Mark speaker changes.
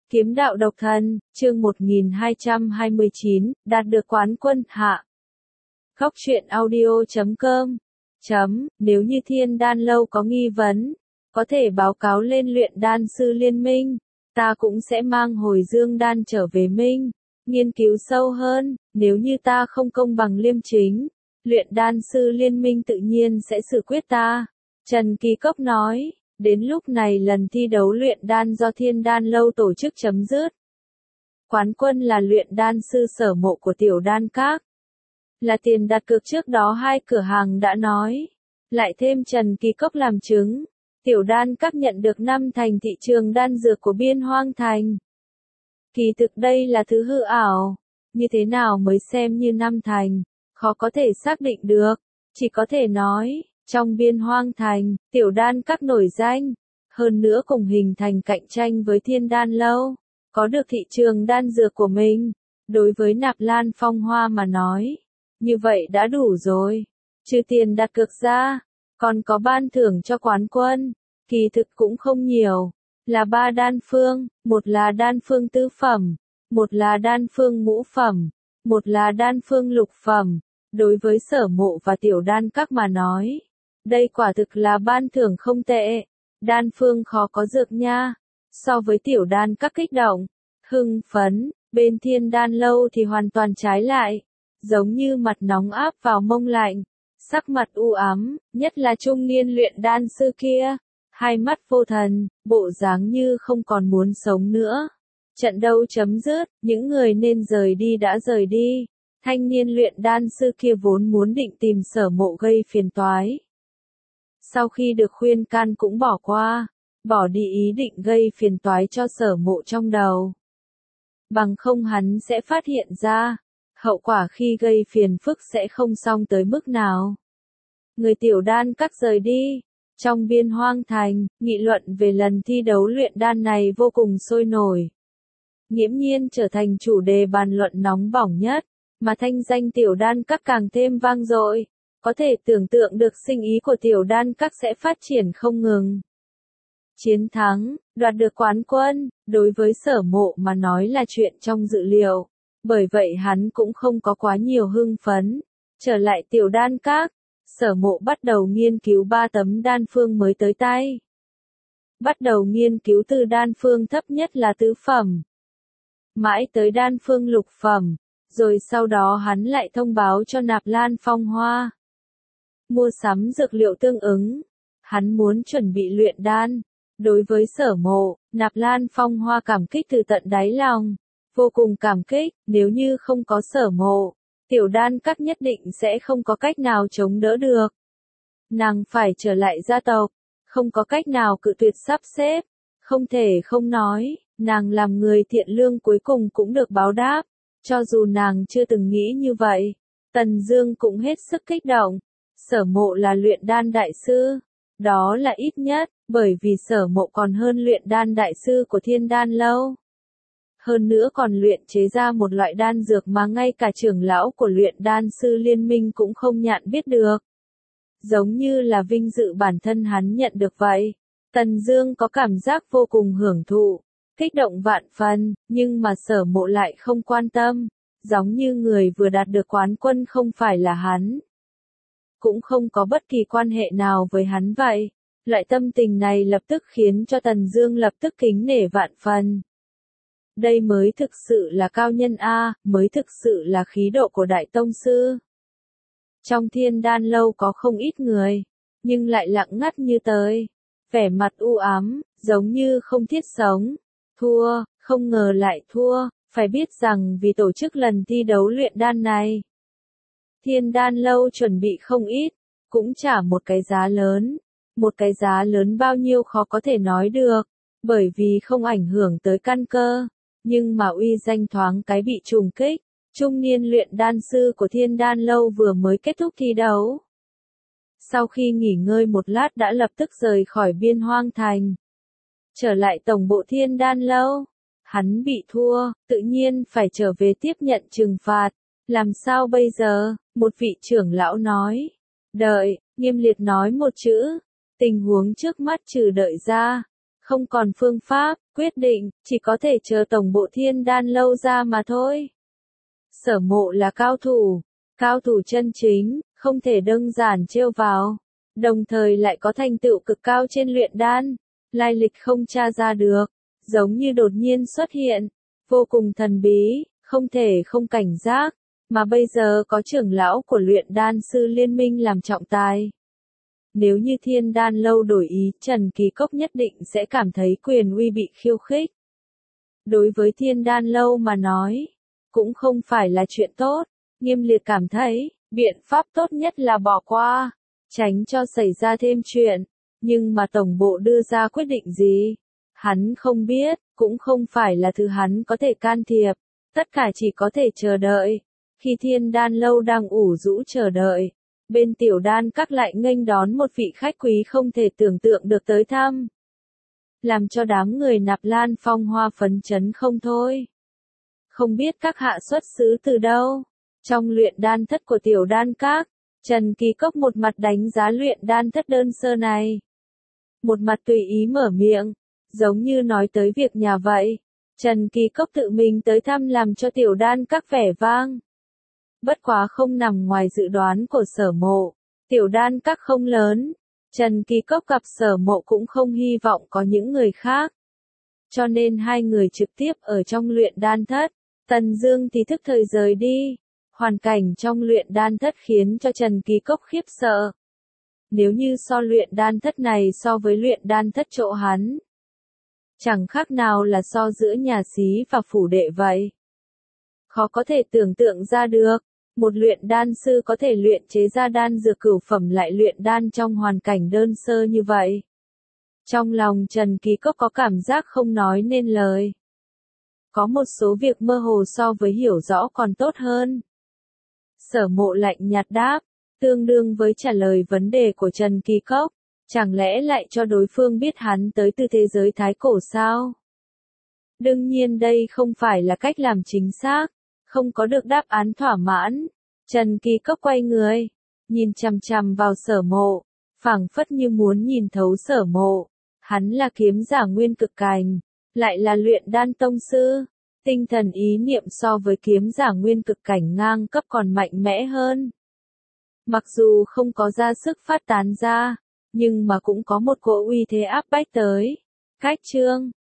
Speaker 1: Kiếm đạo độc thân, chương 1229, đạt được quán quân hạ. Góc truyện audio.com. Nếu như Thiên Đan Lâu có nghi vấn, có thể báo cáo lên luyện đan sư liên minh, ta cũng sẽ mang hồi dương đan trở về minh, nghiên cứu sâu hơn, nếu như ta không công bằng liêm chính, luyện đan sư liên minh tự nhiên sẽ xử quyết ta. Trần Kỳ Cốc nói. Đến lúc này lần thi đấu luyện đan do Thiên Đan Lâu tổ chức chấm dứt. Quán quân là luyện đan sư Sở Mộ của Tiểu Đan Các. Là tiền đặt cược trước đó hai cửa hàng đã nói. Lại thêm Trần Kỳ Cốc làm chứng. Tiểu Đan Các nhận được 5 thành thị trường đan dược của Biên Hoang Thành. Kỳ thực đây là thứ hư ảo. Như thế nào mới xem như 5 thành, khó có thể xác định được. Chỉ có thể nói. Trong Biên Hoang Thành, Tiểu Đan Các nổi danh, hơn nữa cùng hình thành cạnh tranh với Thiên Đan Lâu, có được thị trường đan dược của mình. Đối với Nạp Lan Phong Hoa mà nói, như vậy đã đủ rồi. Trừ tiền đặt cược ra, còn có ban thưởng cho quán quân, kỳ thực cũng không nhiều, là 3 đan phương, một là đan phương tứ phẩm, một là đan phương ngũ phẩm, một là đan phương lục phẩm. Đối với Sở Mộ và Tiểu Đan Các mà nói, đây quả thực là ban thưởng không tệ. Đan phương khó có dược nha. So với Tiểu Đan Các kích động, hưng phấn, bên Thiên Đan Lâu thì hoàn toàn trái lại. Giống như mặt nóng áp vào mông lạnh, sắc mặt u ám, nhất là trung niên luyện đan sư kia. Hai mắt vô thần, bộ dáng như không còn muốn sống nữa. Trận đấu chấm dứt, những người nên rời đi đã rời đi. Thanh niên luyện đan sư kia vốn muốn định tìm Sở Mộ gây phiền toái. Sau khi được khuyên can cũng bỏ qua, bỏ đi ý định gây phiền toái cho Sở Mộ trong đầu. Bằng không hắn sẽ phát hiện ra, hậu quả khi gây phiền phức sẽ không xong tới mức nào. Người Tiểu Đan Các rời đi, trong Biên Hoang Thành, nghị luận về lần thi đấu luyện đan này vô cùng sôi nổi. Nghiễm nhiên trở thành chủ đề bàn luận nóng bỏng nhất, mà thanh danh Tiểu Đan Các càng thêm vang dội. Có thể tưởng tượng được sinh ý của Tiểu Đan Các sẽ phát triển không ngừng. Chiến thắng, đoạt được quán quân, đối với Sở Mộ mà nói là chuyện trong dự liệu. Bởi vậy hắn cũng không có quá nhiều hưng phấn. Trở lại Tiểu Đan Các, Sở Mộ bắt đầu nghiên cứu 3 tấm đan phương mới tới tay. Bắt đầu nghiên cứu từ đan phương thấp nhất là tứ phẩm, mãi tới đan phương lục phẩm, rồi sau đó hắn lại thông báo cho Nạp Lan Phong Hoa. Mua sắm dược liệu tương ứng. Hắn muốn chuẩn bị luyện đan. Đối với Sở Mộ, Nạp Lan Phong Hoa cảm kích từ tận đáy lòng. Vô cùng cảm kích, nếu như không có Sở Mộ, Tiểu Đan Các nhất định sẽ không có cách nào chống đỡ được. Nàng phải trở lại gia tộc, không có cách nào cự tuyệt sắp xếp. Không thể không nói, nàng làm người thiện lương cuối cùng cũng được báo đáp. Cho dù nàng chưa từng nghĩ như vậy, Tần Dương cũng hết sức kích động. Sở Mộ là luyện đan đại sư, đó là ít nhất, bởi vì Sở Mộ còn hơn luyện đan đại sư của Thiên Đan Lâu. Hơn nữa còn luyện chế ra một loại đan dược mà ngay cả trưởng lão của luyện đan sư liên minh cũng không nhận biết được. Giống như là vinh dự bản thân hắn nhận được vậy. Tần Dương có cảm giác vô cùng hưởng thụ, kích động vạn phần, nhưng mà Sở Mộ lại không quan tâm, giống như người vừa đạt được quán quân không phải là hắn. Cũng không có bất kỳ quan hệ nào với hắn vậy. Loại tâm tình này lập tức khiến cho Tần Dương lập tức kính nể vạn phần. Đây mới thực sự là cao nhân A, mới thực sự là khí độ của Đại Tông Sư. Trong Thiên Đan Lâu có không ít người, nhưng lại lặng ngắt như tờ, vẻ mặt u ám, giống như không thiết sống. Thua, không ngờ lại thua, phải biết rằng vì tổ chức lần thi đấu luyện đan này, Thiên Đan Lâu chuẩn bị không ít, cũng trả một cái giá lớn. Một cái giá lớn bao nhiêu khó có thể nói được, bởi vì không ảnh hưởng tới căn cơ, nhưng mà uy danh thoáng cái bị trùng kích. Trung niên luyện đan sư của Thiên Đan Lâu vừa mới kết thúc thi đấu. Sau khi nghỉ ngơi một lát đã lập tức rời khỏi Biên Hoang Thành. Trở lại tổng bộ Thiên Đan Lâu. Hắn bị thua, tự nhiên phải trở về tiếp nhận trừng phạt. Làm sao bây giờ? Một vị trưởng lão nói. Đợi, Nghiêm Liệt nói một chữ. Tình huống trước mắt trừ đợi ra, không còn phương pháp, quyết định, chỉ có thể chờ tổng bộ Thiên Đan lâu ra mà thôi. Sở Mộ là cao thủ chân chính, không thể đơn giản trêu vào, đồng thời lại có thành tựu cực cao trên luyện đan, lai lịch không tra ra được, giống như đột nhiên xuất hiện, vô cùng thần bí, không thể không cảnh giác, mà bây giờ có trưởng lão của luyện đan sư liên minh làm trọng tài. Nếu như Thiên Đan lâu đổi ý, Trần Kỳ Cốc nhất định sẽ cảm thấy quyền uy bị khiêu khích. Đối với Thiên Đan lâu mà nói, cũng không phải là chuyện tốt, Nghiêm Liệt cảm thấy, biện pháp tốt nhất là bỏ qua, tránh cho xảy ra thêm chuyện, nhưng mà tổng bộ đưa ra quyết định gì? Hắn không biết, cũng không phải là thứ hắn có thể can thiệp, tất cả chỉ có thể chờ đợi. Khi Thiên Đan lâu đang ủ rũ chờ đợi, bên Tiểu Đan các lại nghênh đón một vị khách quý không thể tưởng tượng được tới thăm. Làm cho đám người Nạp Lan Phong Hoa phấn chấn không thôi. Không biết các hạ xuất xứ từ đâu. Trong luyện đan thất của Tiểu Đan các, Trần Kỳ Cốc một mặt đánh giá luyện đan thất đơn sơ này. Một mặt tùy ý mở miệng, giống như nói tới việc nhà vậy. Trần Kỳ Cốc tự mình tới thăm làm cho Tiểu Đan các vẻ vang. Bất quá không nằm ngoài dự đoán của Sở Mộ, Tiểu Đan các không lớn, Trần Kỳ Cốc gặp Sở Mộ cũng không hy vọng có những người khác. Cho nên hai người trực tiếp ở trong luyện đan thất, Tần Dương thì thức thời rời đi. Hoàn cảnh trong luyện đan thất khiến cho Trần Kỳ Cốc khiếp sợ. Nếu như so luyện đan thất này so với luyện đan thất chỗ hắn, chẳng khác nào là so giữa nhà xí và phủ đệ vậy. Khó có thể tưởng tượng ra được, một luyện đan sư có thể luyện chế ra đan dược cửu phẩm lại luyện đan trong hoàn cảnh đơn sơ như vậy. Trong lòng Trần Kỳ Cốc có cảm giác không nói nên lời. Có một số việc mơ hồ so với hiểu rõ còn tốt hơn. Sở Mộ lạnh nhạt đáp, tương đương với trả lời vấn đề của Trần Kỳ Cốc. Chẳng lẽ lại cho đối phương biết hắn tới từ thế giới thái cổ sao? Đương nhiên đây không phải là cách làm chính xác, không có được đáp án thỏa mãn. Trần Kỳ Cốc quay người, nhìn chằm chằm vào Sở Mộ, phảng phất như muốn nhìn thấu Sở Mộ. Hắn là kiếm giả nguyên cực cảnh, lại là luyện đan tông sư. Tinh thần ý niệm so với kiếm giả nguyên cực cảnh ngang cấp còn mạnh mẽ hơn. Mặc dù không có ra sức phát tán ra, nhưng mà cũng có một cỗ uy thế áp bách tới. Cách chương